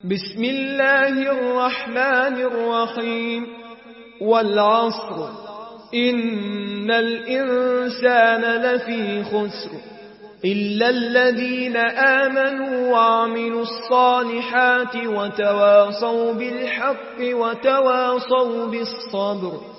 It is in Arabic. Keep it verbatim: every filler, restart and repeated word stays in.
بسم الله الرحمن الرحيم والعصر إن الإنسان لفي خسر إلا الذين آمنوا وعملوا الصالحات وتواصوا بالحق وتواصوا بالصبر